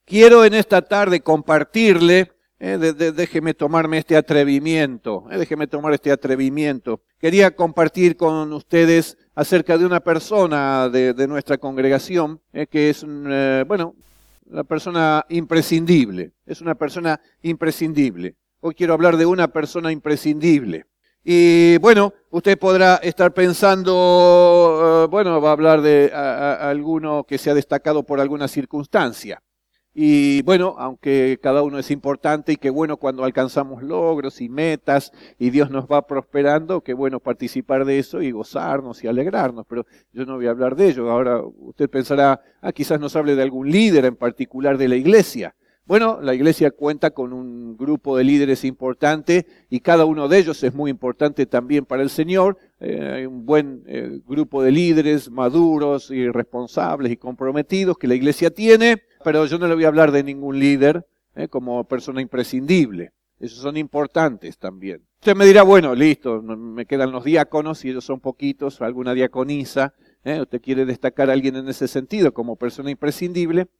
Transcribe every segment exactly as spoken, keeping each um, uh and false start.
quiero en esta tarde compartirle, eh, de, de, déjeme tomarme este atrevimiento, eh, déjeme tomar este atrevimiento. Quería compartir con ustedes acerca de una persona de, de nuestra congregación, eh, que es, un, eh, bueno, una persona imprescindible, es una persona imprescindible. Hoy quiero hablar de una persona imprescindible. Y bueno, usted podrá estar pensando, uh, bueno, va a hablar de a, a alguno que se ha destacado por alguna circunstancia. Y bueno, aunque cada uno es importante y qué bueno cuando alcanzamos logros y metas y Dios nos va prosperando, qué bueno participar de eso y gozarnos y alegrarnos, pero yo no voy a hablar de ello. Ahora usted pensará, ah, quizás nos hable de algún líder en particular de la iglesia. Bueno, la iglesia cuenta con un grupo de líderes importante y cada uno de ellos es muy importante también para el Señor. Eh, hay un buen eh, grupo de líderes maduros y responsables y comprometidos que la iglesia tiene, pero yo no le voy a hablar de ningún líder eh, como persona imprescindible. Esos son importantes también. Usted me dirá, bueno, listo, me quedan los diáconos y ellos son poquitos, alguna diaconisa. ¿Eh? Usted quiere destacar a alguien en ese sentido como persona imprescindible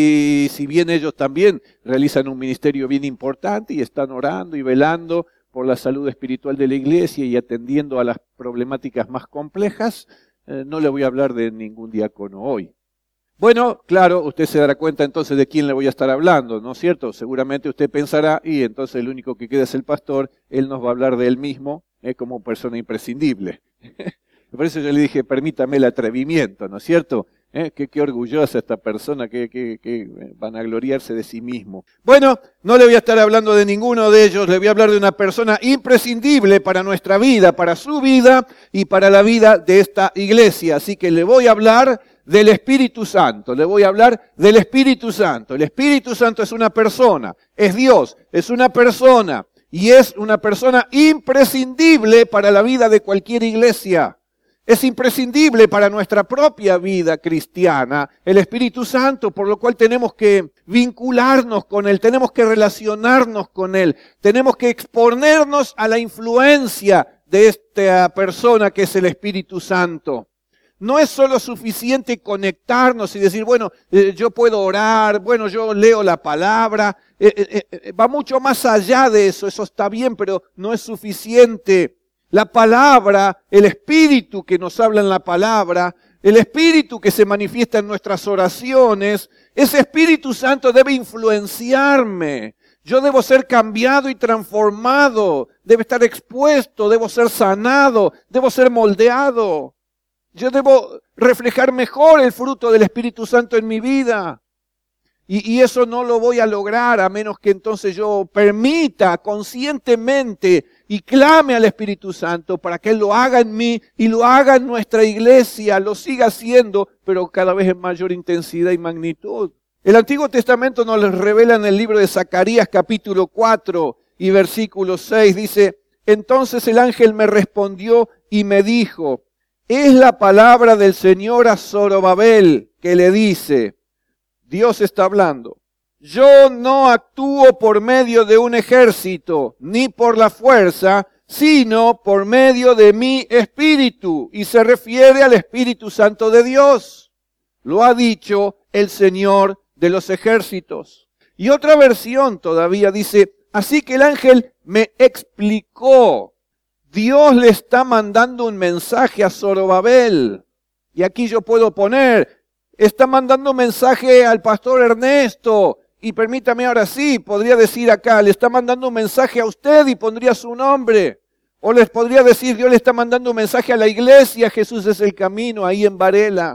y si bien ellos también realizan un ministerio bien importante y están orando y velando por la salud espiritual de la iglesia y atendiendo a las problemáticas más complejas, eh, no le voy a hablar de ningún diácono hoy. Bueno, claro, usted se dará cuenta entonces de quién le voy a estar hablando, ¿no es cierto? Seguramente usted pensará, y entonces el único que queda es el pastor, él nos va a hablar de él mismo eh, como persona imprescindible. Por eso yo le dije, permítame el atrevimiento, ¿no es cierto? ¿Eh? Qué, qué orgullosa esta persona que, que, que van a gloriarse de sí mismo. Bueno, no le voy a estar hablando de ninguno de ellos, le voy a hablar de una persona imprescindible para nuestra vida, para su vida y para la vida de esta iglesia. Así que le voy a hablar del Espíritu Santo, le voy a hablar del Espíritu Santo. El Espíritu Santo es una persona, es Dios, es una persona y es una persona imprescindible para la vida de cualquier iglesia. Es imprescindible para nuestra propia vida cristiana el Espíritu Santo, por lo cual tenemos que vincularnos con Él, tenemos que relacionarnos con Él, tenemos que exponernos a la influencia de esta persona que es el Espíritu Santo. No es solo suficiente conectarnos y decir, bueno, eh, yo puedo orar, bueno, yo leo la palabra, eh, eh, eh, va mucho más allá de eso, eso está bien, pero no es suficiente. La palabra, el Espíritu que nos habla en la palabra, el Espíritu que se manifiesta en nuestras oraciones, ese Espíritu Santo debe influenciarme. Yo debo ser cambiado y transformado, debe estar expuesto, debo ser sanado, debo ser moldeado. Yo debo reflejar mejor el fruto del Espíritu Santo en mi vida. Y, y eso no lo voy a lograr a menos que entonces yo permita conscientemente y clame al Espíritu Santo para que Él lo haga en mí y lo haga en nuestra iglesia, lo siga haciendo, pero cada vez en mayor intensidad y magnitud. El Antiguo Testamento nos lo revela en el libro de Zacarías capítulo cuatro y versículo seis. Dice, entonces el ángel me respondió y me dijo, es la palabra del Señor a Zorobabel que le dice, Dios está hablando. Yo no actúo por medio de un ejército, ni por la fuerza, sino por medio de mi Espíritu. Y se refiere al Espíritu Santo de Dios. Lo ha dicho el Señor de los ejércitos. Y otra versión todavía dice, así que el ángel me explicó. Dios le está mandando un mensaje a Zorobabel. Y aquí yo puedo poner, está mandando un mensaje al pastor Ernesto. Y permítame ahora sí, podría decir acá, le está mandando un mensaje a usted y pondría su nombre. O les podría decir, Dios le está mandando un mensaje a la iglesia, Jesús es el camino, ahí en Varela.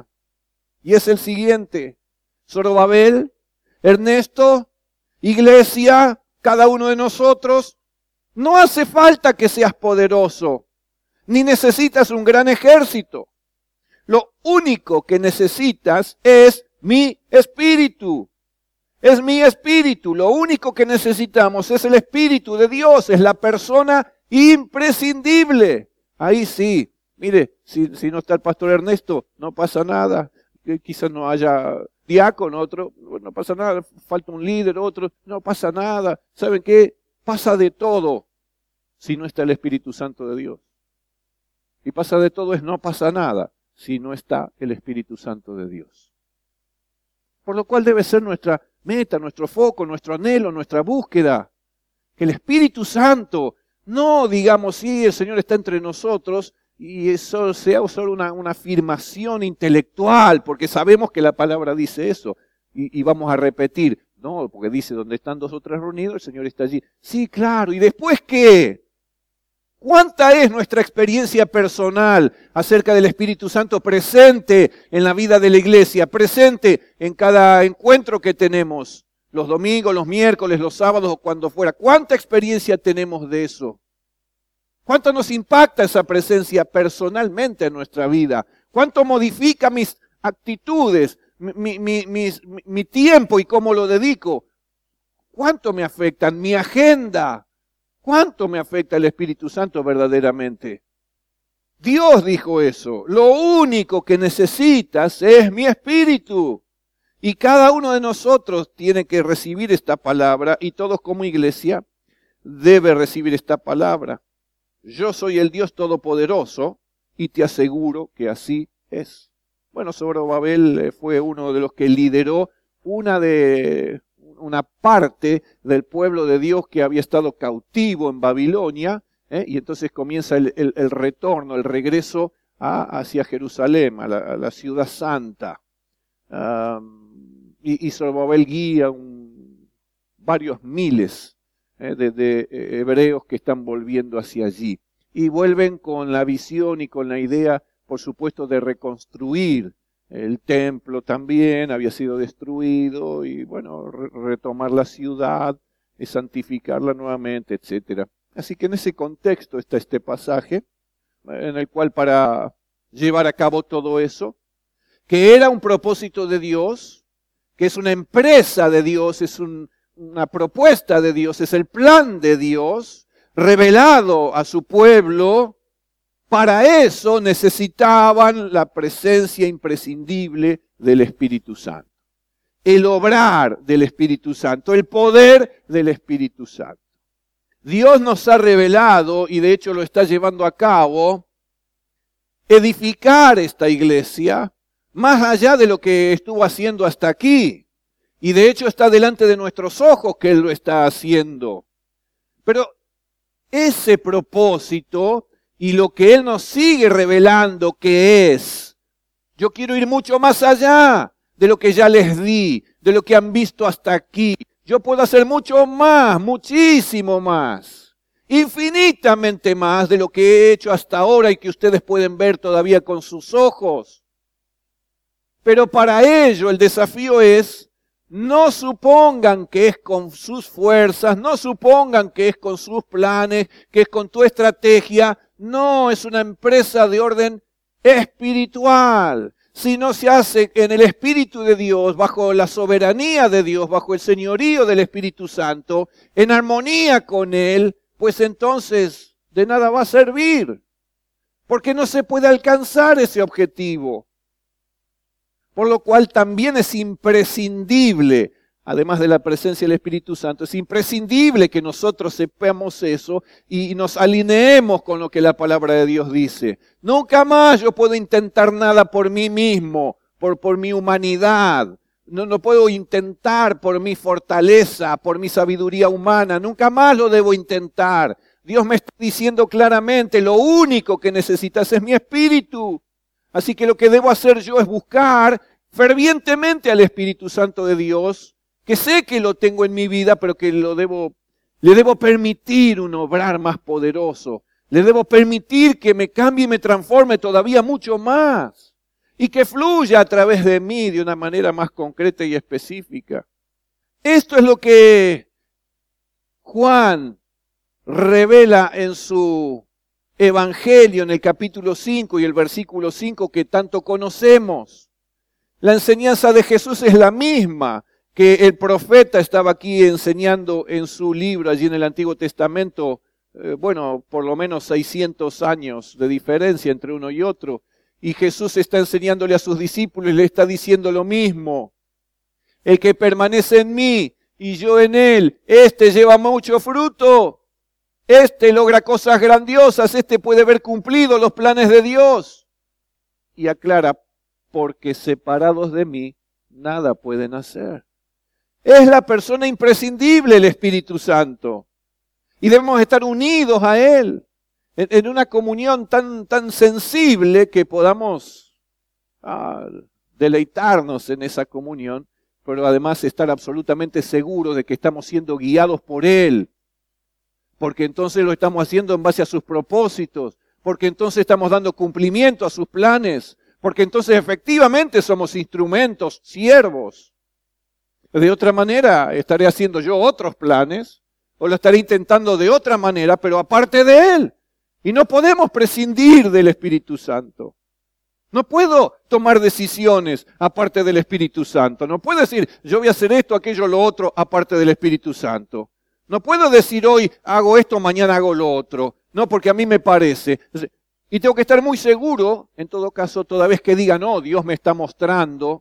Y es el siguiente, Zorobabel, Ernesto, iglesia, cada uno de nosotros, no hace falta que seas poderoso, ni necesitas un gran ejército. Lo único que necesitas es mi espíritu. Es mi espíritu. Lo único que necesitamos es el Espíritu de Dios. Es la persona imprescindible. Ahí sí. Mire, si, si no está el pastor Ernesto, no pasa nada. Quizás no haya diácono, otro, no pasa nada. Falta un líder, otro, no pasa nada. ¿Saben qué? Pasa de todo si no está el Espíritu Santo de Dios. Y pasa de todo es no pasa nada si no está el Espíritu Santo de Dios. Por lo cual debe ser nuestra meta, nuestro foco, nuestro anhelo, nuestra búsqueda. Que el Espíritu Santo, no digamos, sí, el Señor está entre nosotros, y eso sea solo una, una afirmación intelectual, porque sabemos que la palabra dice eso, y, y vamos a repetir, no, porque dice, donde están dos o tres reunidos, el Señor está allí. Sí, claro, ¿y después qué? ¿Cuánta es nuestra experiencia personal acerca del Espíritu Santo presente en la vida de la iglesia, presente en cada encuentro que tenemos, los domingos, los miércoles, los sábados o cuando fuera? ¿Cuánta experiencia tenemos de eso? ¿Cuánto nos impacta esa presencia personalmente en nuestra vida? ¿Cuánto modifica mis actitudes, mi, mi, mi, mi tiempo y cómo lo dedico? ¿Cuánto me afectan? Mi agenda. ¿Cuánto me afecta el Espíritu Santo verdaderamente? Dios dijo eso. Lo único que necesitas es mi Espíritu. Y cada uno de nosotros tiene que recibir esta palabra, y todos como iglesia debe recibir esta palabra. Yo soy el Dios Todopoderoso y te aseguro que así es. Bueno, Zorobabel fue uno de los que lideró una de... una parte del pueblo de Dios que había estado cautivo en Babilonia, ¿eh? Y entonces comienza el, el, el retorno, el regreso a, hacia Jerusalén, a la, a la ciudad santa. Um, y, y Zorobabel guía un, varios miles ¿eh? de, de hebreos que están volviendo hacia allí. Y vuelven con la visión y con la idea, por supuesto, de reconstruir. El templo también había sido destruido y, bueno, re- retomar la ciudad, y santificarla nuevamente, etcétera. Así que en ese contexto está este pasaje, en el cual para llevar a cabo todo eso, que era un propósito de Dios, que es una empresa de Dios, es un, una propuesta de Dios, es el plan de Dios, revelado a su pueblo. Para eso necesitaban la presencia imprescindible del Espíritu Santo. El obrar del Espíritu Santo, el poder del Espíritu Santo. Dios nos ha revelado, y de hecho lo está llevando a cabo, edificar esta iglesia más allá de lo que estuvo haciendo hasta aquí. Y de hecho está delante de nuestros ojos que Él lo está haciendo. Pero ese propósito y lo que Él nos sigue revelando que es, yo quiero ir mucho más allá de lo que ya les di, de lo que han visto hasta aquí. Yo puedo hacer mucho más, muchísimo más, infinitamente más de lo que he hecho hasta ahora y que ustedes pueden ver todavía con sus ojos. Pero para ello el desafío es, no supongan que es con sus fuerzas, no supongan que es con sus planes, que es con tu estrategia. No, es una empresa de orden espiritual. Si no se hace en el Espíritu de Dios, bajo la soberanía de Dios, bajo el señorío del Espíritu Santo, en armonía con Él, pues entonces de nada va a servir. Porque no se puede alcanzar ese objetivo. Por lo cual también es imprescindible, además de la presencia del Espíritu Santo, es imprescindible que nosotros sepamos eso y nos alineemos con lo que la palabra de Dios dice. Nunca más yo puedo intentar nada por mí mismo, por, por mi humanidad. No, no puedo intentar por mi fortaleza, por mi sabiduría humana. Nunca más lo debo intentar. Dios me está diciendo claramente, lo único que necesitas es mi Espíritu. Así que lo que debo hacer yo es buscar fervientemente al Espíritu Santo de Dios, que sé que lo tengo en mi vida, pero que lo debo, le debo permitir un obrar más poderoso. Le debo permitir que me cambie y me transforme todavía mucho más. Y que fluya a través de mí de una manera más concreta y específica. Esto es lo que Juan revela en su Evangelio, en el capítulo cinco y el versículo cinco que tanto conocemos. La enseñanza de Jesús es la misma que el profeta estaba aquí enseñando en su libro, allí en el Antiguo Testamento, eh, bueno, por lo menos seiscientos años de diferencia entre uno y otro. Y Jesús está enseñándole a sus discípulos y le está diciendo lo mismo. El que permanece en mí y yo en él, este lleva mucho fruto. Este logra cosas grandiosas, este puede ver cumplido los planes de Dios. Y aclara, porque separados de mí, nada pueden hacer. Es la persona imprescindible, el Espíritu Santo. Y debemos estar unidos a Él, en, en una comunión tan, tan sensible que podamos ah, deleitarnos en esa comunión, pero además estar absolutamente seguros de que estamos siendo guiados por Él, porque entonces lo estamos haciendo en base a sus propósitos, porque entonces estamos dando cumplimiento a sus planes, porque entonces efectivamente somos instrumentos, siervos. De otra manera, estaré haciendo yo otros planes, o lo estaré intentando de otra manera, pero aparte de Él. Y no podemos prescindir del Espíritu Santo. No puedo tomar decisiones aparte del Espíritu Santo. No puedo decir, yo voy a hacer esto, aquello, lo otro, aparte del Espíritu Santo. No puedo decir hoy hago esto, mañana hago lo otro. No, porque a mí me parece. Y tengo que estar muy seguro, en todo caso, toda vez que diga, no, Dios me está mostrando,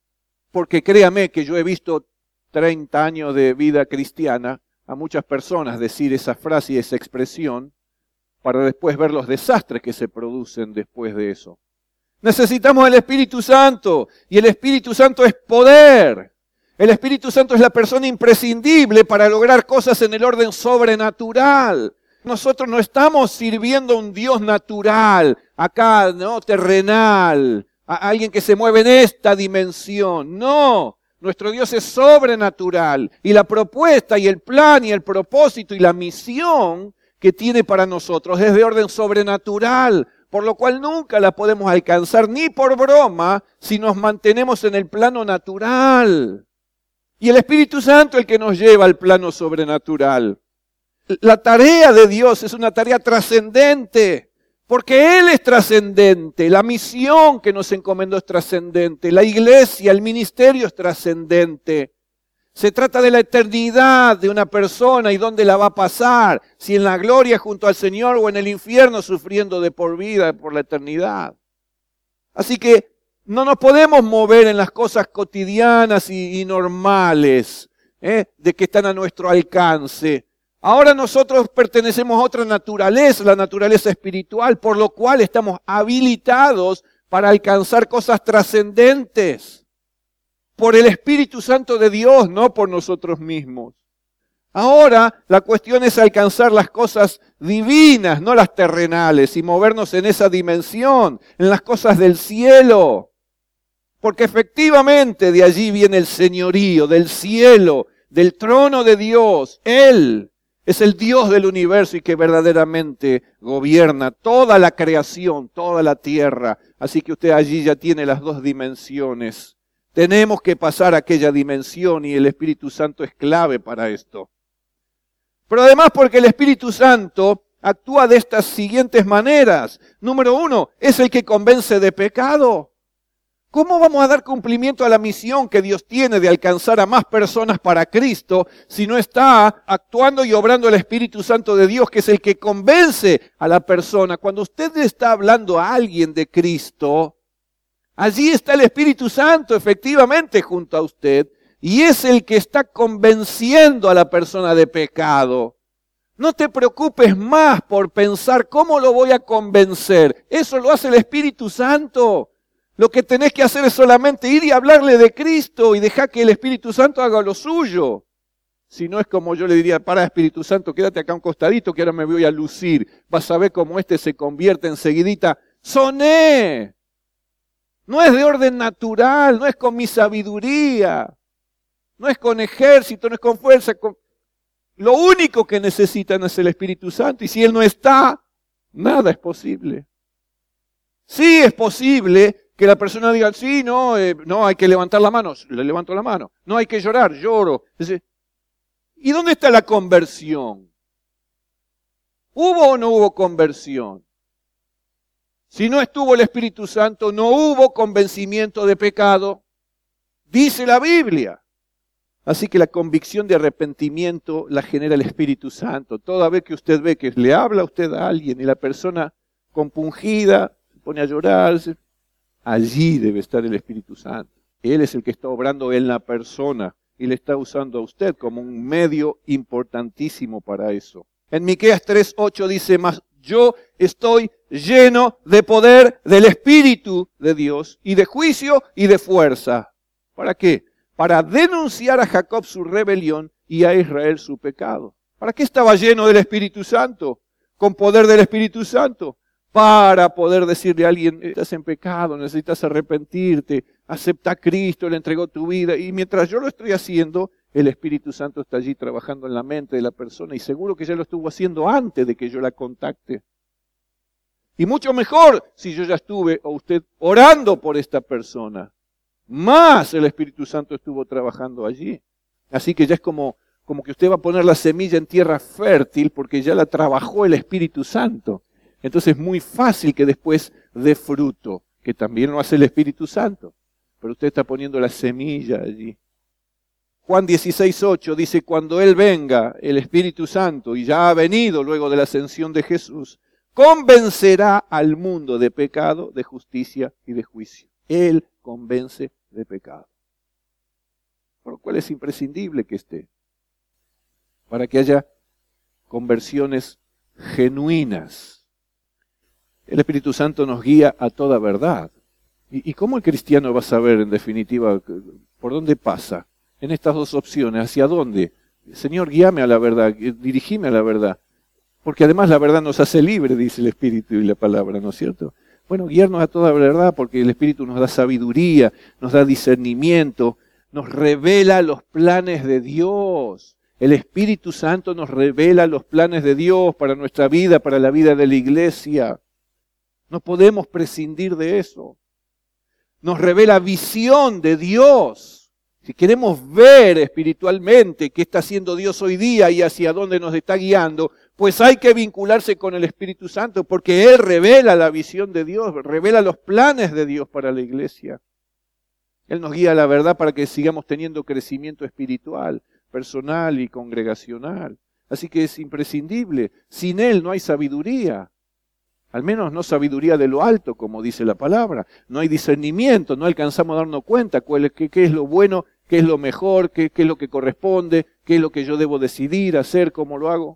porque créame que yo he visto treinta años de vida cristiana a muchas personas decir esa frase y esa expresión para después ver los desastres que se producen después de eso. Necesitamos el Espíritu Santo y el Espíritu Santo es poder. El Espíritu Santo es la persona imprescindible para lograr cosas en el orden sobrenatural. Nosotros no estamos sirviendo a un Dios natural, acá, ¿no? Terrenal, a alguien que se mueve en esta dimensión. No, nuestro Dios es sobrenatural y la propuesta y el plan y el propósito y la misión que tiene para nosotros es de orden sobrenatural, por lo cual nunca la podemos alcanzar ni por broma si nos mantenemos en el plano natural. Y el Espíritu Santo es el que nos lleva al plano sobrenatural. La tarea de Dios es una tarea trascendente, porque Él es trascendente, la misión que nos encomendó es trascendente, la iglesia, el ministerio es trascendente. Se trata de la eternidad de una persona y dónde la va a pasar, si en la gloria junto al Señor o en el infierno sufriendo de por vida, por la eternidad. Así que no nos podemos mover en las cosas cotidianas y, y normales, ¿eh? de que están a nuestro alcance. Ahora nosotros pertenecemos a otra naturaleza, la naturaleza espiritual, por lo cual estamos habilitados para alcanzar cosas trascendentes. Por el Espíritu Santo de Dios, no por nosotros mismos. Ahora la cuestión es alcanzar las cosas divinas, no las terrenales, y movernos en esa dimensión, en las cosas del cielo. Porque efectivamente de allí viene el señorío, del cielo, del trono de Dios. Él es el Dios del universo y que verdaderamente gobierna toda la creación, toda la tierra. Así que usted allí ya tiene las dos dimensiones. Tenemos que pasar a aquella dimensión y el Espíritu Santo es clave para esto. Pero además porque el Espíritu Santo actúa de estas siguientes maneras. Número uno, es el que convence de pecado. ¿Cómo vamos a dar cumplimiento a la misión que Dios tiene de alcanzar a más personas para Cristo si no está actuando y obrando el Espíritu Santo de Dios, que es el que convence a la persona? Cuando usted le está hablando a alguien de Cristo, allí está el Espíritu Santo efectivamente junto a usted y es el que está convenciendo a la persona de pecado. No te preocupes más por pensar cómo lo voy a convencer. Eso lo hace el Espíritu Santo. Lo que tenés que hacer es solamente ir y hablarle de Cristo y dejar que el Espíritu Santo haga lo suyo. Si no es como yo le diría, para Espíritu Santo, quédate acá un costadito que ahora me voy a lucir. Vas a ver cómo este se convierte enseguidita. ¡Soné! No es de orden natural, no es con mi sabiduría, no es con ejército, no es con fuerza. Con... Lo único que necesitan es el Espíritu Santo y si Él no está, nada es posible. Sí es posible que la persona diga, sí, no, eh, no, hay que levantar la mano, le levanto la mano. No hay que llorar, lloro. ¿Y dónde está la conversión? ¿Hubo o no hubo conversión? Si no estuvo el Espíritu Santo, no hubo convencimiento de pecado. Dice la Biblia. Así que la convicción de arrepentimiento la genera el Espíritu Santo. Toda vez que usted ve que le habla a usted a alguien y la persona compungida se pone a llorar, allí debe estar el Espíritu Santo. Él es el que está obrando en la persona y le está usando a usted como un medio importantísimo para eso. En Miqueas tres ocho dice, mas yo estoy lleno de poder del Espíritu de Dios y de juicio y de fuerza. ¿Para qué? para denunciar a Jacob su rebelión y a Israel su pecado. ¿Para qué estaba lleno del Espíritu Santo? Con poder del Espíritu Santo. Para poder decirle a alguien, estás en pecado, necesitas arrepentirte, acepta a Cristo, le entregó tu vida. Y mientras yo lo estoy haciendo, el Espíritu Santo está allí trabajando en la mente de la persona y seguro que ya lo estuvo haciendo antes de que yo la contacte. Y mucho mejor si yo ya estuve, o usted, orando por esta persona. Más el Espíritu Santo estuvo trabajando allí. Así que ya es como, como que usted va a poner la semilla en tierra fértil porque ya la trabajó el Espíritu Santo. Entonces es muy fácil que después dé fruto, que también lo hace el Espíritu Santo. Pero usted está poniendo la semilla allí. Juan dieciséis ocho dice, cuando Él venga, el Espíritu Santo, y ya ha venido luego de la ascensión de Jesús, convencerá al mundo de pecado, de justicia y de juicio. Él convence de pecado. Por lo cual es imprescindible que esté, para que haya conversiones genuinas. El Espíritu Santo nos guía a toda verdad. ¿Y, y cómo el cristiano va a saber, en definitiva, por dónde pasa? En estas dos opciones, ¿hacia dónde? Señor, guíame a la verdad, dirigime a la verdad. Porque además la verdad nos hace libre, dice el Espíritu y la palabra, ¿no es cierto? Bueno, guiarnos a toda verdad porque el Espíritu nos da sabiduría, nos da discernimiento, nos revela los planes de Dios. El Espíritu Santo nos revela los planes de Dios para nuestra vida, para la vida de la iglesia. No podemos prescindir de eso. Nos revela visión de Dios. Si queremos ver espiritualmente qué está haciendo Dios hoy día y hacia dónde nos está guiando, pues hay que vincularse con el Espíritu Santo porque Él revela la visión de Dios, revela los planes de Dios para la iglesia. Él nos guía a la verdad para que sigamos teniendo crecimiento espiritual, personal y congregacional. Así que es imprescindible. Sin Él no hay sabiduría. Al menos no sabiduría de lo alto, como dice la palabra. No hay discernimiento, no alcanzamos a darnos cuenta cuál es, qué, qué es lo bueno, qué es lo mejor, qué, qué es lo que corresponde, qué es lo que yo debo decidir, hacer, cómo lo hago.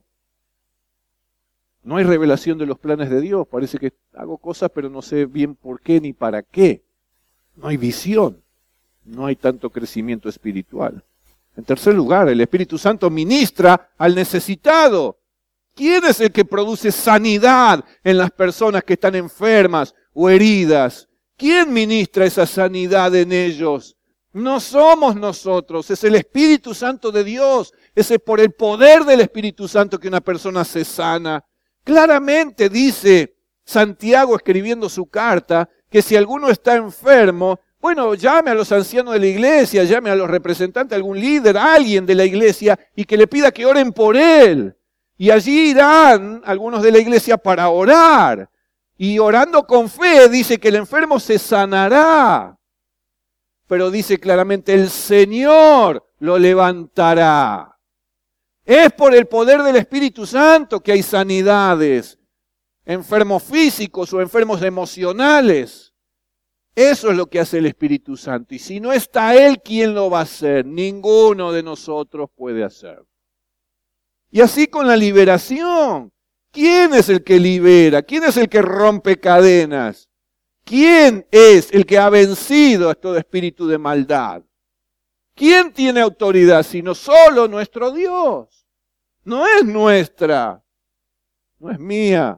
No hay revelación de los planes de Dios. Parece que hago cosas, pero no sé bien por qué ni para qué. No hay visión. No hay tanto crecimiento espiritual. En tercer lugar, el Espíritu Santo ministra al necesitado. ¿Quién es el que produce sanidad en las personas que están enfermas o heridas? ¿Quién ministra esa sanidad en ellos? No somos nosotros, es el Espíritu Santo de Dios. Es por el poder del Espíritu Santo que una persona se sana. Claramente dice Santiago escribiendo su carta que si alguno está enfermo, bueno, llame a los ancianos de la iglesia, llame a los representantes, a algún líder, a alguien de la iglesia y que le pida que oren por él. Y allí irán algunos de la iglesia para orar. Y orando con fe dice que el enfermo se sanará. Pero dice claramente, el Señor lo levantará. Es por el poder del Espíritu Santo que hay sanidades. Enfermos físicos o enfermos emocionales. Eso es lo que hace el Espíritu Santo. Y si no está Él, ¿quién lo va a hacer? Ninguno de nosotros puede hacerlo. Y así con la liberación. ¿Quién es el que libera? ¿Quién es el que rompe cadenas? ¿Quién es el que ha vencido a todo espíritu de maldad? ¿Quién tiene autoridad sino solo nuestro Dios? No es nuestra, no es mía.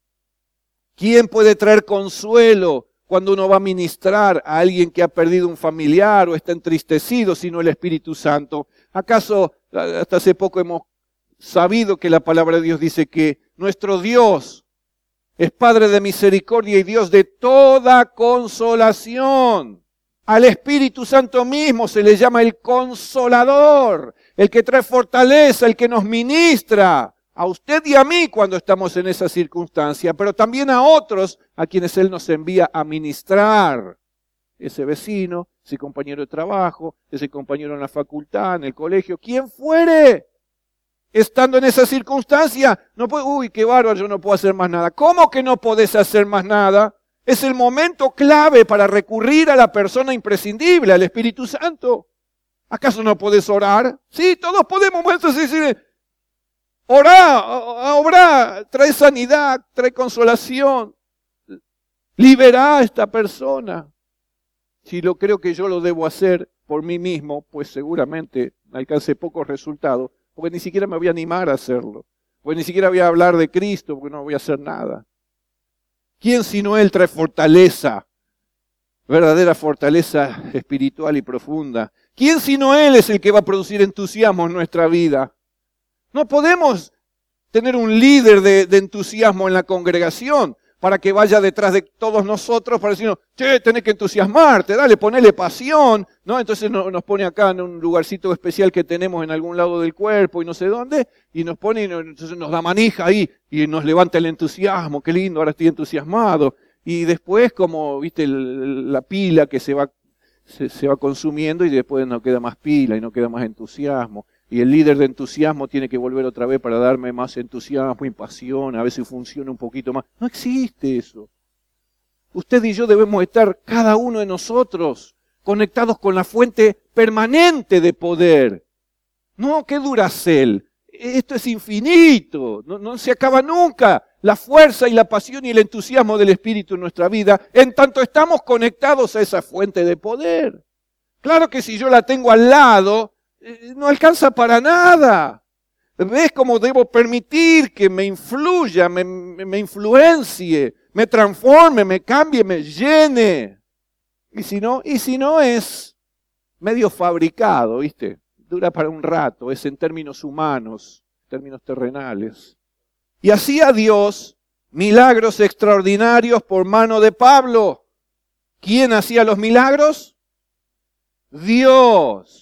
¿Quién puede traer consuelo cuando uno va a ministrar a alguien que ha perdido un familiar o está entristecido sino el Espíritu Santo? ¿Acaso hasta hace poco hemos sabido que la palabra de Dios dice que nuestro Dios es Padre de misericordia y Dios de toda consolación? Al Espíritu Santo mismo se le llama el Consolador, el que trae fortaleza, el que nos ministra, a usted y a mí cuando estamos en esa circunstancia, pero también a otros a quienes Él nos envía a ministrar. Ese vecino, ese compañero de trabajo, ese compañero en la facultad, en el colegio, quien fuere. Estando en esa circunstancia, no puede, uy, qué bárbaro, yo no puedo hacer más nada. ¿Cómo que no podés hacer más nada? Es el momento clave para recurrir a la persona imprescindible, al Espíritu Santo. ¿Acaso no podés orar? Sí, todos podemos. Entonces decir, orá, obrá, trae sanidad, trae consolación. Liberá a esta persona. Si lo creo que yo lo debo hacer por mí mismo, pues seguramente alcance pocos resultados, porque ni siquiera me voy a animar a hacerlo, porque ni siquiera voy a hablar de Cristo, porque no voy a hacer nada. ¿Quién sino Él trae fortaleza, verdadera fortaleza espiritual y profunda? ¿Quién sino Él es el que va a producir entusiasmo en nuestra vida? No podemos tener un líder de, de entusiasmo en la congregación para que vaya detrás de todos nosotros para decirnos, che, tenés que entusiasmarte, dale, ponele pasión, ¿no? Entonces no, nos pone acá en un lugarcito especial que tenemos en algún lado del cuerpo y no sé dónde, y nos pone, y nos, entonces nos da manija ahí, y nos levanta el entusiasmo, qué lindo, ahora estoy entusiasmado. Y después, como, viste, el, la pila que se va, se, se va consumiendo y después no queda más pila y no queda más entusiasmo. Y el líder de entusiasmo tiene que volver otra vez para darme más entusiasmo y pasión, a ver si funciona un poquito más. No existe eso. Usted y yo debemos estar, cada uno de nosotros, conectados con la fuente permanente de poder. No, qué Duracell. Esto es infinito, no, no se acaba nunca. La fuerza y la pasión y el entusiasmo del Espíritu en nuestra vida, en tanto estamos conectados a esa fuente de poder. Claro que si yo la tengo al lado, no alcanza para nada. ¿Ves cómo debo permitir que me influya, me, me influencie, me transforme, me cambie, me llene? Y si no, y si no es medio fabricado, ¿viste? Dura para un rato, es en términos humanos, términos terrenales. Y hacía Dios milagros extraordinarios por mano de Pablo. ¿Quién hacía los milagros? Dios.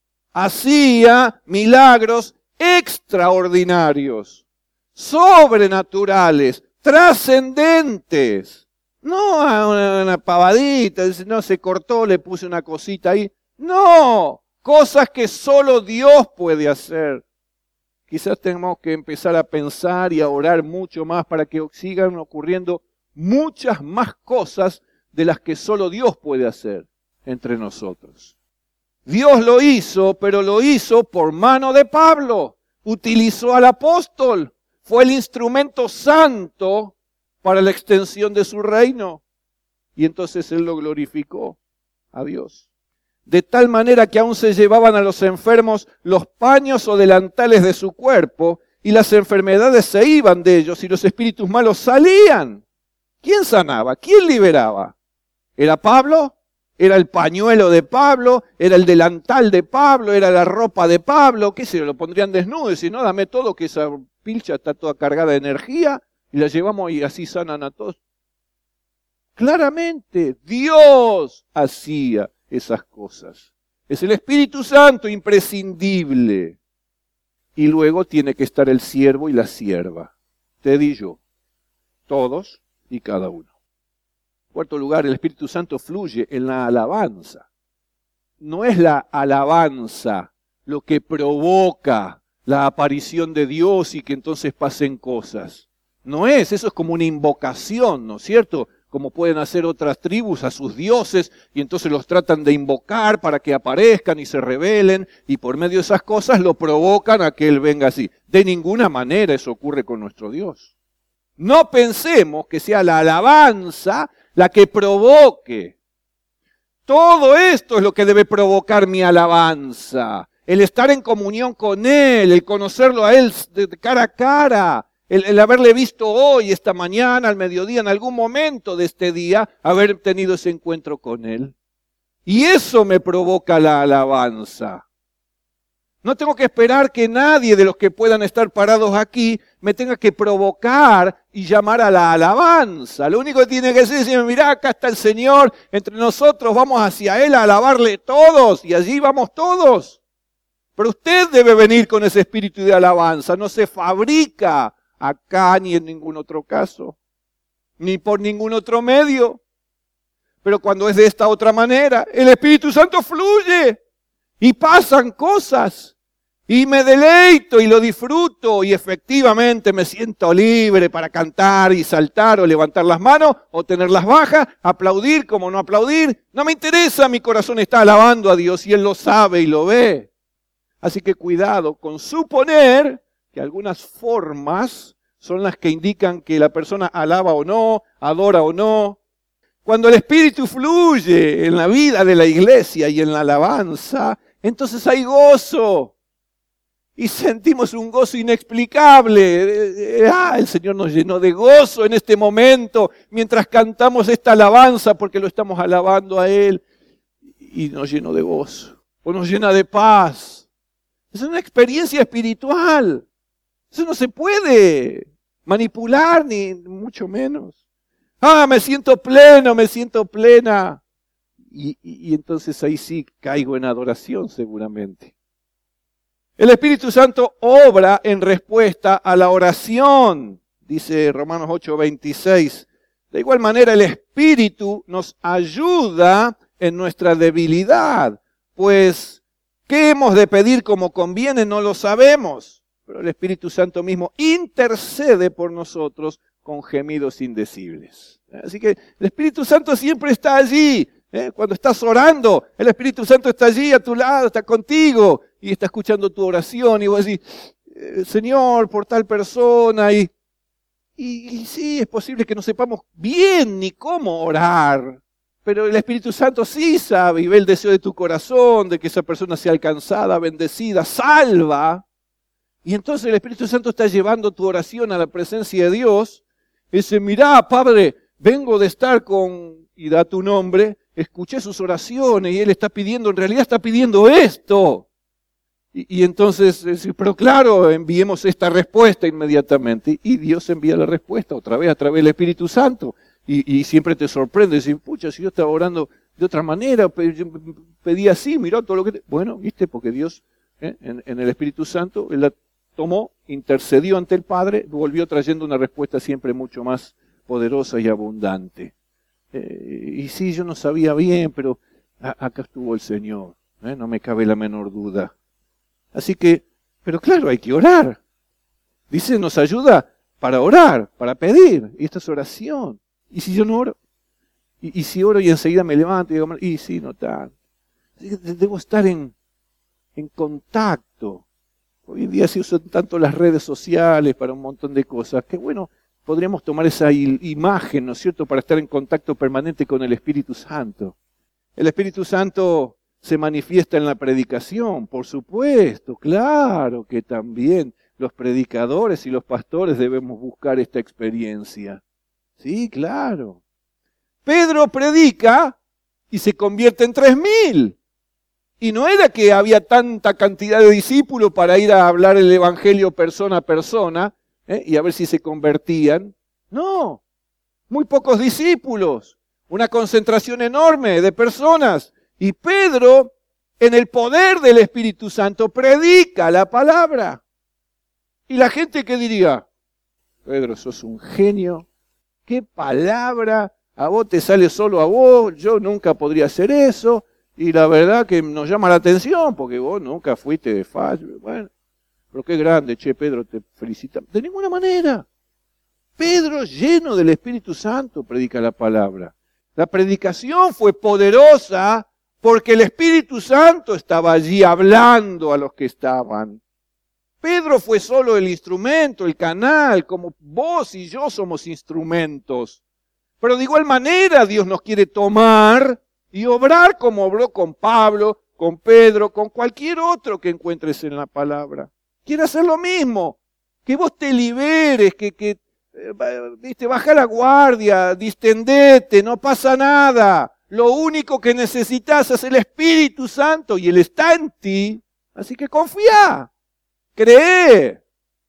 Hacía milagros extraordinarios, sobrenaturales, trascendentes. No una, una pavadita, no se cortó, le puse una cosita ahí. No, cosas que solo Dios puede hacer. Quizás tengamos que empezar a pensar y a orar mucho más para que sigan ocurriendo muchas más cosas de las que solo Dios puede hacer entre nosotros. Dios lo hizo, pero lo hizo por mano de Pablo. Utilizó al apóstol. Fue el instrumento santo para la extensión de su reino. Y entonces él lo glorificó a Dios. De tal manera que aún se llevaban a los enfermos los paños o delantales de su cuerpo y las enfermedades se iban de ellos y los espíritus malos salían. ¿Quién sanaba? ¿Quién liberaba? ¿Era Pablo? Era el pañuelo de Pablo, era el delantal de Pablo, era la ropa de Pablo, qué sé yo, lo pondrían desnudo y si no, dame todo, que esa pilcha está toda cargada de energía y la llevamos y así sanan a todos. Claramente, Dios hacía esas cosas. Es el Espíritu Santo imprescindible. Y luego tiene que estar el siervo y la sierva, usted y yo, todos y cada uno. En cuarto lugar, el Espíritu Santo fluye en la alabanza. No es la alabanza lo que provoca la aparición de Dios y que entonces pasen cosas. No es, eso es como una invocación, ¿no es cierto? Como pueden hacer otras tribus a sus dioses y entonces los tratan de invocar para que aparezcan y se rebelen y por medio de esas cosas lo provocan a que Él venga así. De ninguna manera eso ocurre con nuestro Dios. No pensemos que sea la alabanza la que provoque. Todo esto es lo que debe provocar mi alabanza. El estar en comunión con Él, el conocerlo a Él de cara a cara, el, el haberle visto hoy, esta mañana, al mediodía, en algún momento de este día, haber tenido ese encuentro con Él. Y eso me provoca la alabanza. No tengo que esperar que nadie de los que puedan estar parados aquí me tenga que provocar y llamar a la alabanza. Lo único que tiene que decir es decirme, mirá, acá está el Señor, entre nosotros vamos hacia Él a alabarle todos y allí vamos todos. Pero usted debe venir con ese espíritu de alabanza, no se fabrica acá ni en ningún otro caso, ni por ningún otro medio. Pero cuando es de esta otra manera, el Espíritu Santo fluye y pasan cosas. Y me deleito y lo disfruto y efectivamente me siento libre para cantar y saltar o levantar las manos o tenerlas bajas, aplaudir como no aplaudir. No me interesa, mi corazón está alabando a Dios y Él lo sabe y lo ve. Así que cuidado con suponer que algunas formas son las que indican que la persona alaba o no, adora o no. Cuando el Espíritu fluye en la vida de la iglesia y en la alabanza, entonces hay gozo. Y sentimos un gozo inexplicable. Ah, el Señor nos llenó de gozo en este momento mientras cantamos esta alabanza porque lo estamos alabando a Él. Y nos llenó de gozo. O nos llena de paz. Es una experiencia espiritual. Eso no se puede manipular ni mucho menos. Ah, me siento pleno, me siento plena. Y, y, y entonces ahí sí caigo en adoración seguramente. El Espíritu Santo obra en respuesta a la oración, dice Romanos ocho veintiséis. De igual manera el Espíritu nos ayuda en nuestra debilidad, pues ¿qué hemos de pedir como conviene? No lo sabemos, pero el Espíritu Santo mismo intercede por nosotros con gemidos indecibles. Así que el Espíritu Santo siempre está allí. ¿eh? Cuando estás orando, el Espíritu Santo está allí a tu lado, está contigo y está escuchando tu oración. Y vos decís, Señor, por tal persona. Y, y, y sí, es posible que no sepamos bien ni cómo orar. Pero el Espíritu Santo sí sabe y ve el deseo de tu corazón, de que esa persona sea alcanzada, bendecida, salva. Y entonces el Espíritu Santo está llevando tu oración a la presencia de Dios. Y dice, mirá, Padre, vengo de estar con, y da tu nombre, escuché sus oraciones y Él está pidiendo, en realidad está pidiendo esto. Y, y entonces, pero claro, enviemos esta respuesta inmediatamente. Y Dios envía la respuesta otra vez a través del Espíritu Santo. Y, y siempre te sorprende, decir, pucha, si yo estaba orando de otra manera, pedí así, mirá todo lo que... Te... Bueno, viste, porque Dios, ¿eh? en, en el Espíritu Santo, Él la tomó, intercedió ante el Padre, volvió trayendo una respuesta siempre mucho más poderosa y abundante. Eh, y sí, yo no sabía bien, pero a, acá estuvo el Señor, ¿eh? No me cabe la menor duda. Así que, pero claro, hay que orar. Dice, nos ayuda para orar, para pedir, y esta es oración. ¿Y si yo no oro? ¿Y, y si oro y enseguida me levanto y digo, y sí, no tanto? Debo estar en, en contacto. Hoy en día se usan tanto las redes sociales para un montón de cosas, que bueno, podríamos tomar esa imagen, ¿no es cierto?, para estar en contacto permanente con el Espíritu Santo. El Espíritu Santo se manifiesta en la predicación, por supuesto, claro que también los predicadores y los pastores debemos buscar esta experiencia. Sí, claro. Pedro predica y se convierte en tres mil. Y no era que había tanta cantidad de discípulos para ir a hablar el evangelio persona a persona, ¿eh? y a ver si se convertían. No, muy pocos discípulos, una concentración enorme de personas. Y Pedro, en el poder del Espíritu Santo, predica la palabra. Y la gente, ¿qué diría? Pedro, sos un genio. ¿Qué palabra? A vos te sale solo a vos, yo nunca podría hacer eso. Y la verdad que nos llama la atención, porque vos nunca fuiste de fallo. Bueno, pero qué grande, che, Pedro, te felicitamos. De ninguna manera. Pedro, lleno del Espíritu Santo, predica la palabra. La predicación fue poderosa porque el Espíritu Santo estaba allí hablando a los que estaban. Pedro fue solo el instrumento, el canal, como vos y yo somos instrumentos. Pero de igual manera Dios nos quiere tomar y obrar como obró con Pablo, con Pedro, con cualquier otro que encuentres en la palabra. Quiere hacer lo mismo, que vos te liberes, que, que viste, baja la guardia, distendete, no pasa nada. Lo único que necesitas es el Espíritu Santo y Él está en ti. Así que confía, cree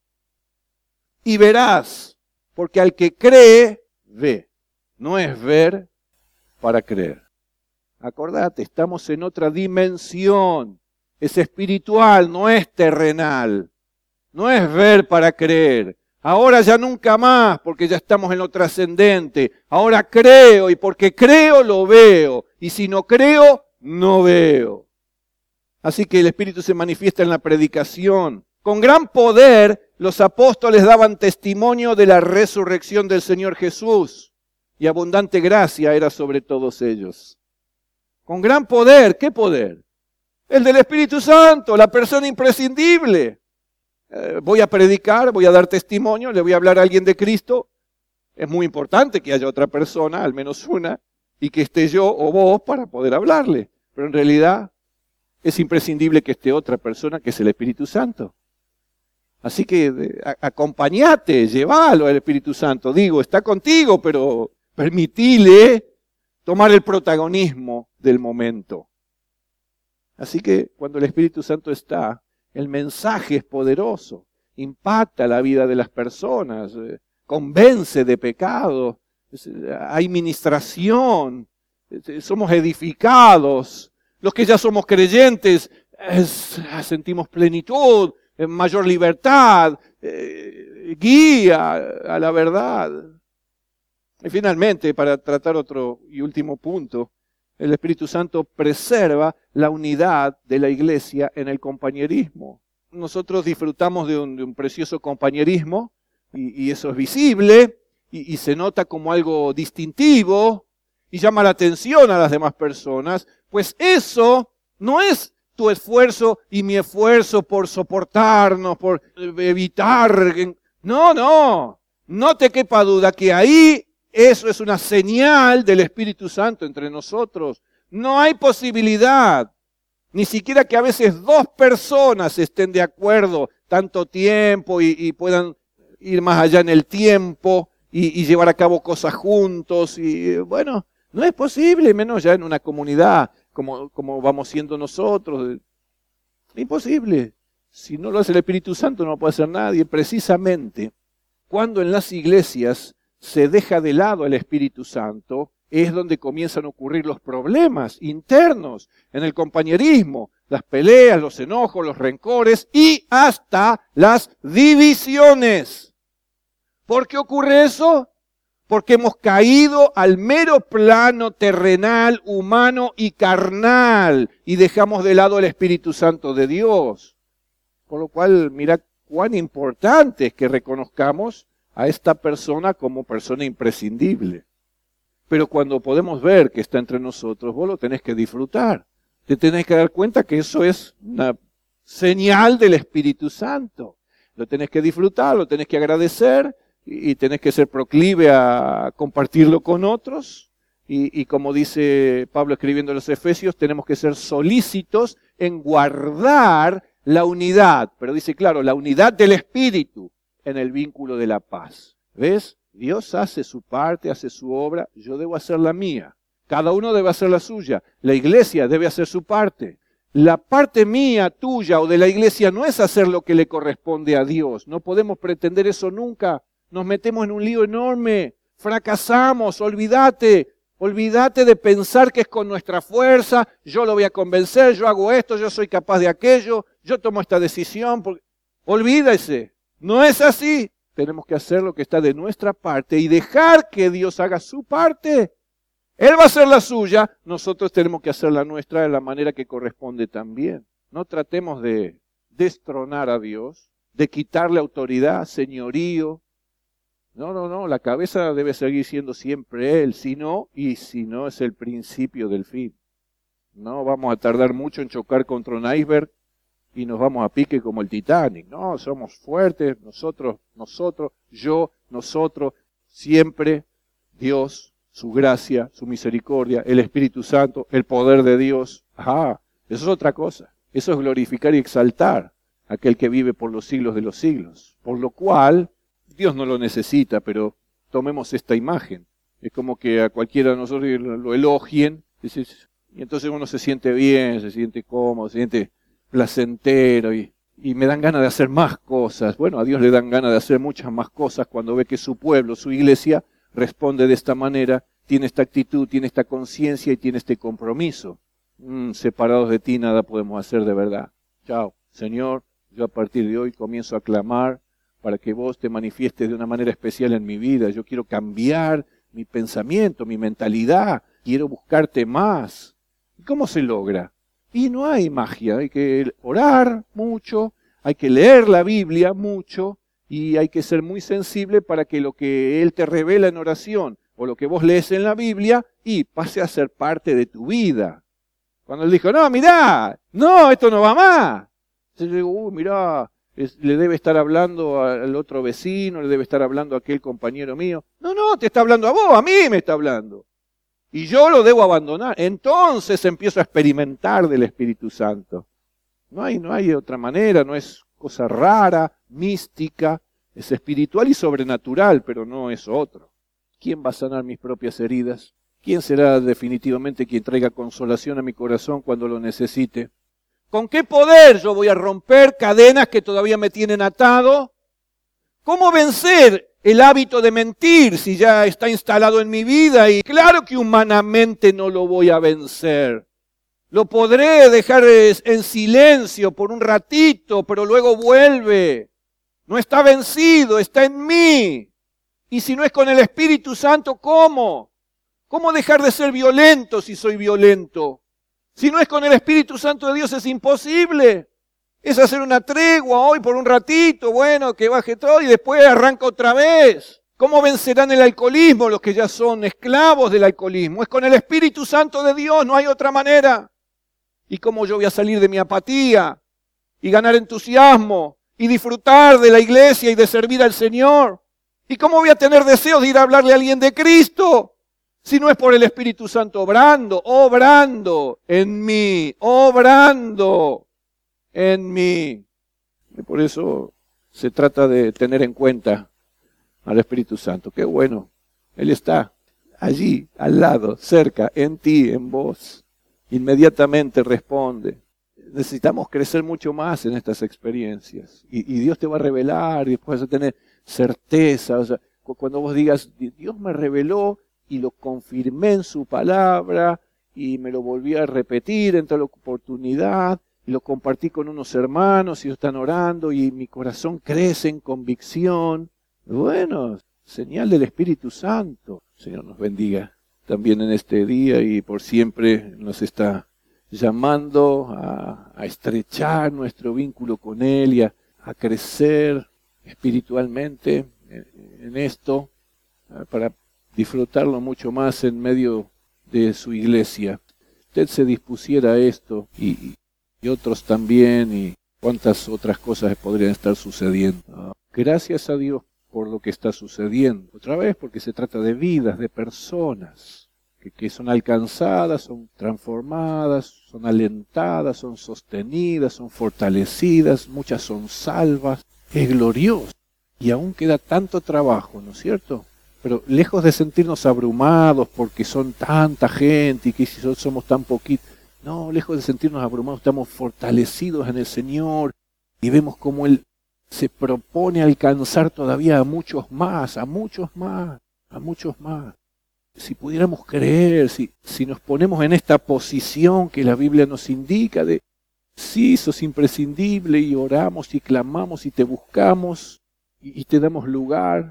y verás, porque al que cree, ve. No es ver para creer. Acordate, estamos en otra dimensión. Es espiritual, no es terrenal. No es ver para creer. Ahora ya nunca más, porque ya estamos en lo trascendente. Ahora creo, y porque creo lo veo. Y si no creo, no veo. Así que el Espíritu se manifiesta en la predicación. Con gran poder, los apóstoles daban testimonio de la resurrección del Señor Jesús. Y abundante gracia era sobre todos ellos. Con gran poder, ¿qué poder? El del Espíritu Santo, la persona imprescindible. Eh, voy a predicar, voy a dar testimonio, le voy a hablar a alguien de Cristo. Es muy importante que haya otra persona, al menos una, y que esté yo o vos para poder hablarle. Pero en realidad es imprescindible que esté otra persona, que es el Espíritu Santo. Así que a, acompañate, llévalo al Espíritu Santo. Digo, está contigo, pero permitile tomar el protagonismo del momento. Así que cuando el Espíritu Santo está, el mensaje es poderoso, impacta la vida de las personas, eh, convence de pecado, es, hay ministración, es, somos edificados. Los que ya somos creyentes es, sentimos plenitud, mayor libertad, eh, guía a la verdad. Y finalmente, para tratar otro y último punto, el Espíritu Santo preserva la unidad de la iglesia en el compañerismo. Nosotros disfrutamos de un, de un precioso compañerismo y, y eso es visible y, y se nota como algo distintivo y llama la atención a las demás personas, pues eso no es tu esfuerzo y mi esfuerzo por soportarnos, por evitar. No, no, no te quepa duda que ahí eso es una señal del Espíritu Santo entre nosotros. No hay posibilidad, ni siquiera que a veces dos personas estén de acuerdo tanto tiempo y, y puedan ir más allá en el tiempo y, y llevar a cabo cosas juntos. Y bueno, no es posible, menos ya en una comunidad como, como vamos siendo nosotros. Imposible. Si no lo hace el Espíritu Santo no lo puede hacer nadie. Precisamente cuando en las iglesias se deja de lado el Espíritu Santo, es donde comienzan a ocurrir los problemas internos en el compañerismo, las peleas, los enojos, los rencores y hasta las divisiones. ¿Por qué ocurre eso? Porque hemos caído al mero plano terrenal, humano y carnal y dejamos de lado el Espíritu Santo de Dios. Por lo cual, mira cuán importante es que reconozcamos a esta persona como persona imprescindible. Pero cuando podemos ver que está entre nosotros, vos lo tenés que disfrutar. Te tenés que dar cuenta que eso es una señal del Espíritu Santo. Lo tenés que disfrutar, lo tenés que agradecer y tenés que ser proclive a compartirlo con otros. Y, y como dice Pablo escribiendo a los Efesios, tenemos que ser solícitos en guardar la unidad. Pero dice, claro, la unidad del Espíritu en el vínculo de la paz. ¿Ves? Dios hace su parte, hace su obra, yo debo hacer la mía. Cada uno debe hacer la suya. La iglesia debe hacer su parte. La parte mía, tuya o de la iglesia no es hacer lo que le corresponde a Dios. No podemos pretender eso nunca. Nos metemos en un lío enorme. Fracasamos, olvídate. Olvídate de pensar que es con nuestra fuerza. Yo lo voy a convencer, yo hago esto, yo soy capaz de aquello. Yo tomo esta decisión. Porque... Olvídese. No es así. Tenemos que hacer lo que está de nuestra parte y dejar que Dios haga su parte. Él va a hacer la suya, nosotros tenemos que hacer la nuestra de la manera que corresponde también. No tratemos de destronar a Dios, de quitarle autoridad, señorío. No, no, no, la cabeza debe seguir siendo siempre Él, si no, y si no es el principio del fin. No vamos a tardar mucho en chocar contra un iceberg y nos vamos a pique como el Titanic. No, somos fuertes, nosotros, nosotros, yo, nosotros, siempre Dios, su gracia, su misericordia, el Espíritu Santo, el poder de Dios. Ajá, eso es otra cosa. Eso es glorificar y exaltar a aquel que vive por los siglos de los siglos. Por lo cual, Dios no lo necesita, pero tomemos esta imagen. Es como que a cualquiera de nosotros lo elogien, y entonces uno se siente bien, se siente cómodo, se siente placentero y, y me dan ganas de hacer más cosas. Bueno, a Dios le dan ganas de hacer muchas más cosas cuando ve que su pueblo, su iglesia, responde de esta manera, tiene esta actitud, tiene esta conciencia y tiene este compromiso. Mm, separados de ti nada podemos hacer de verdad. Chao, Señor, yo a partir de hoy comienzo a clamar para que vos te manifiestes de una manera especial en mi vida. Yo quiero cambiar mi pensamiento, mi mentalidad, quiero buscarte más. ¿Y cómo se logra? Y no hay magia, hay que orar mucho, hay que leer la Biblia mucho y hay que ser muy sensible para que lo que Él te revela en oración o lo que vos lees en la Biblia y pase a ser parte de tu vida. Cuando Él dijo, no, mirá, no, esto no va más. Yo digo, uh, mirá, es, le debe estar hablando al otro vecino, le debe estar hablando a aquel compañero mío. No, no, te está hablando a vos, a mí me está hablando. y yo lo debo abandonar. Entonces empiezo a experimentar del Espíritu Santo. No hay, no hay otra manera, no es cosa rara, mística, es espiritual y sobrenatural, pero no es otro. ¿Quién va a sanar mis propias heridas? ¿Quién será definitivamente quien traiga consolación a mi corazón cuando lo necesite? ¿Con qué poder yo voy a romper cadenas que todavía me tienen atado? ¿Cómo vencer el hábito de mentir si ya está instalado en mi vida? Y claro que humanamente no lo voy a vencer. Lo podré dejar en silencio por un ratito, pero luego vuelve. No está vencido, está en mí. Y si no es con el Espíritu Santo, ¿cómo? ¿Cómo dejar de ser violento si soy violento? Si no es con el Espíritu Santo de Dios es imposible. Es hacer una tregua hoy por un ratito, bueno, que baje todo y después arranca otra vez. ¿Cómo vencerán el alcoholismo los que ya son esclavos del alcoholismo? Es con el Espíritu Santo de Dios, no hay otra manera. ¿Y cómo yo voy a salir de mi apatía y ganar entusiasmo y disfrutar de la iglesia y de servir al Señor? ¿Y cómo voy a tener deseos de ir a hablarle a alguien de Cristo? Si no es por el Espíritu Santo obrando, obrando en mí, obrando en mí. Y por eso se trata de tener en cuenta al Espíritu Santo. Qué bueno, Él está allí, al lado, cerca, en ti, en vos. Inmediatamente responde. Necesitamos crecer mucho más en estas experiencias. Y, y Dios te va a revelar y después vas a tener certeza. O sea, cuando vos digas, Dios me reveló y lo confirmé en su palabra y me lo volví a repetir en toda la oportunidad y lo compartí con unos hermanos y ellos están orando y mi corazón crece en convicción. Bueno, señal del Espíritu Santo. Señor nos bendiga también en este día y por siempre nos está llamando a, a estrechar nuestro vínculo con Él y a, a crecer espiritualmente en, en esto para disfrutarlo mucho más en medio de su iglesia. Usted se dispusiera a esto y, y otros también y cuántas otras cosas podrían estar sucediendo. Gracias a Dios por lo que está sucediendo. Otra vez porque se trata de vidas, de personas que, que son alcanzadas, son transformadas, son alentadas, son sostenidas, son fortalecidas, muchas son salvas. Es glorioso. Y aún queda tanto trabajo, ¿no es cierto? Pero lejos de sentirnos abrumados porque son tanta gente y que si somos tan poquitos, no, lejos de sentirnos abrumados, estamos fortalecidos en el Señor y vemos cómo Él se propone alcanzar todavía a muchos más, a muchos más, a muchos más. Si pudiéramos creer, si, si nos ponemos en esta posición que la Biblia nos indica de, sí, sos imprescindible y oramos y clamamos y te buscamos y, y te damos lugar,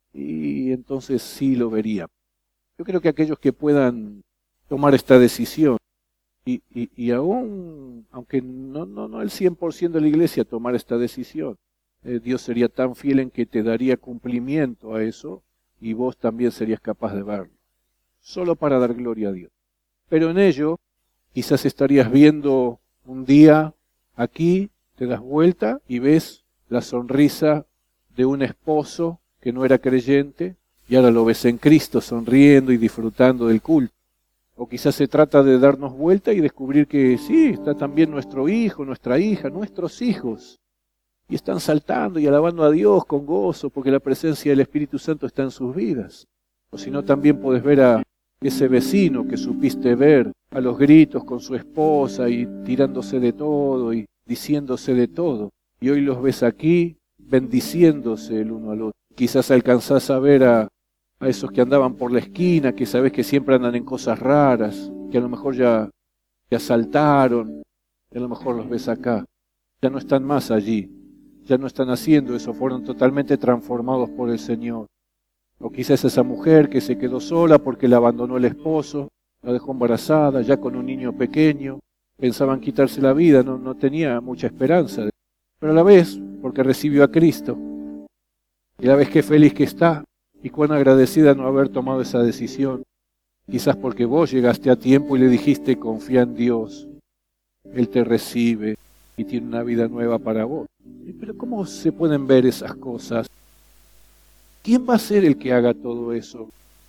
y entonces sí lo veríamos. Yo creo que aquellos que puedan tomar esta decisión, y, y, y aún, aunque no, no, no el cien por ciento de la iglesia tomar esta decisión, eh, Dios sería tan fiel en que te daría cumplimiento a eso, y vos también serías capaz de verlo, solo para dar gloria a Dios. Pero en ello, quizás estarías viendo un día aquí, te das vuelta y ves la sonrisa de un esposo que no era creyente, y ahora lo ves en Cristo sonriendo y disfrutando del culto. O quizás se trata de darnos vuelta y descubrir que sí, está también nuestro hijo, nuestra hija, nuestros hijos, y están saltando y alabando a Dios con gozo porque la presencia del Espíritu Santo está en sus vidas. O si no, también podés ver a ese vecino que supiste ver a los gritos con su esposa y tirándose de todo y diciéndose de todo. Y hoy los ves aquí bendiciéndose el uno al otro. Quizás alcanzás a ver a, a esos que andaban por la esquina, que sabés que siempre andan en cosas raras, que a lo mejor ya, ya saltaron, que a lo mejor los ves acá. Ya no están más allí, ya no están haciendo eso, fueron totalmente transformados por el Señor. O quizás esa mujer que se quedó sola porque la abandonó el esposo, la dejó embarazada, ya con un niño pequeño, pensaban quitarse la vida, no, no tenía mucha esperanza. Pero a la vez, porque recibió a Cristo, y a la vez qué feliz que está, y cuán agradecida no haber tomado esa decisión. Quizás porque vos llegaste a tiempo y le dijiste, confía en Dios, Él te recibe y tiene una vida nueva para vos. Pero ¿cómo se pueden ver esas cosas? ¿Quién va a ser el que haga todo eso?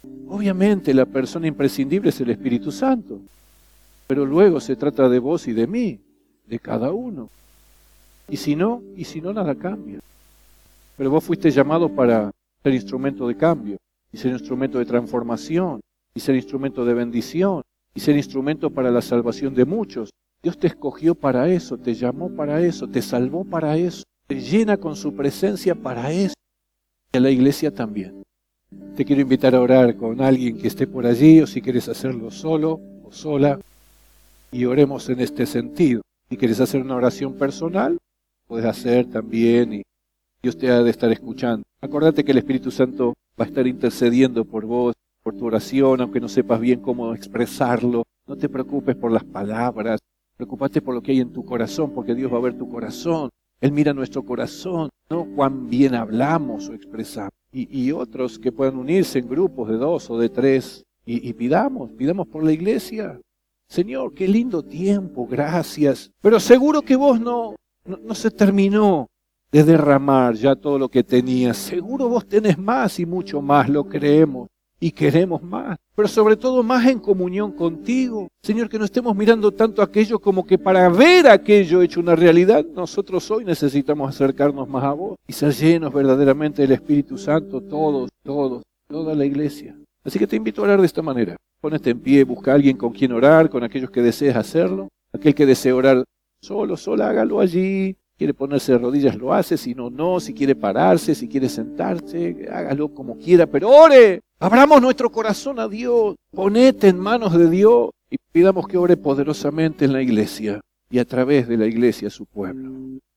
Obviamente la persona imprescindible es el Espíritu Santo, pero luego se trata de vos y de mí, de cada uno. Y si no, y si no, nada cambia. Pero vos fuiste llamado para ser instrumento de cambio, y ser instrumento de transformación, y ser instrumento de bendición, y ser instrumento para la salvación de muchos. Dios te escogió para eso, te llamó para eso, te salvó para eso, te llena con su presencia para eso. Y a la iglesia también. Te quiero invitar a orar con alguien que esté por allí, o si quieres hacerlo solo o sola, y oremos en este sentido. Si quieres hacer una oración personal, puedes hacer también, y Dios te ha de estar escuchando. Acordate que el Espíritu Santo va a estar intercediendo por vos, por tu oración, aunque no sepas bien cómo expresarlo. No te preocupes por las palabras, preocupate por lo que hay en tu corazón, porque Dios va a ver tu corazón. Él mira nuestro corazón, no cuán bien hablamos o expresamos. Y, y otros que puedan unirse en grupos de dos o de tres, y, y pidamos, pidamos por la iglesia. Señor, qué lindo tiempo, gracias. Pero seguro que vos no, no, no se terminó de derramar ya todo lo que tenías. Seguro vos tenés más y mucho más, lo creemos y queremos más. Pero sobre todo más en comunión contigo. Señor, que no estemos mirando tanto aquello como que para ver aquello hecho una realidad, nosotros hoy necesitamos acercarnos más a vos y ser llenos verdaderamente del Espíritu Santo, todos, todos, toda la iglesia. Así que te invito a orar de esta manera. Ponete en pie, busca a alguien con quien orar, con aquellos que desees hacerlo. Aquel que desee orar solo, sola, hágalo allí. Quiere ponerse de rodillas, lo hace. Si no, no. Si quiere pararse, si quiere sentarse, hágalo como quiera. Pero ore, abramos nuestro corazón a Dios. Ponete en manos de Dios y pidamos que ore poderosamente en la iglesia y a través de la iglesia a su pueblo.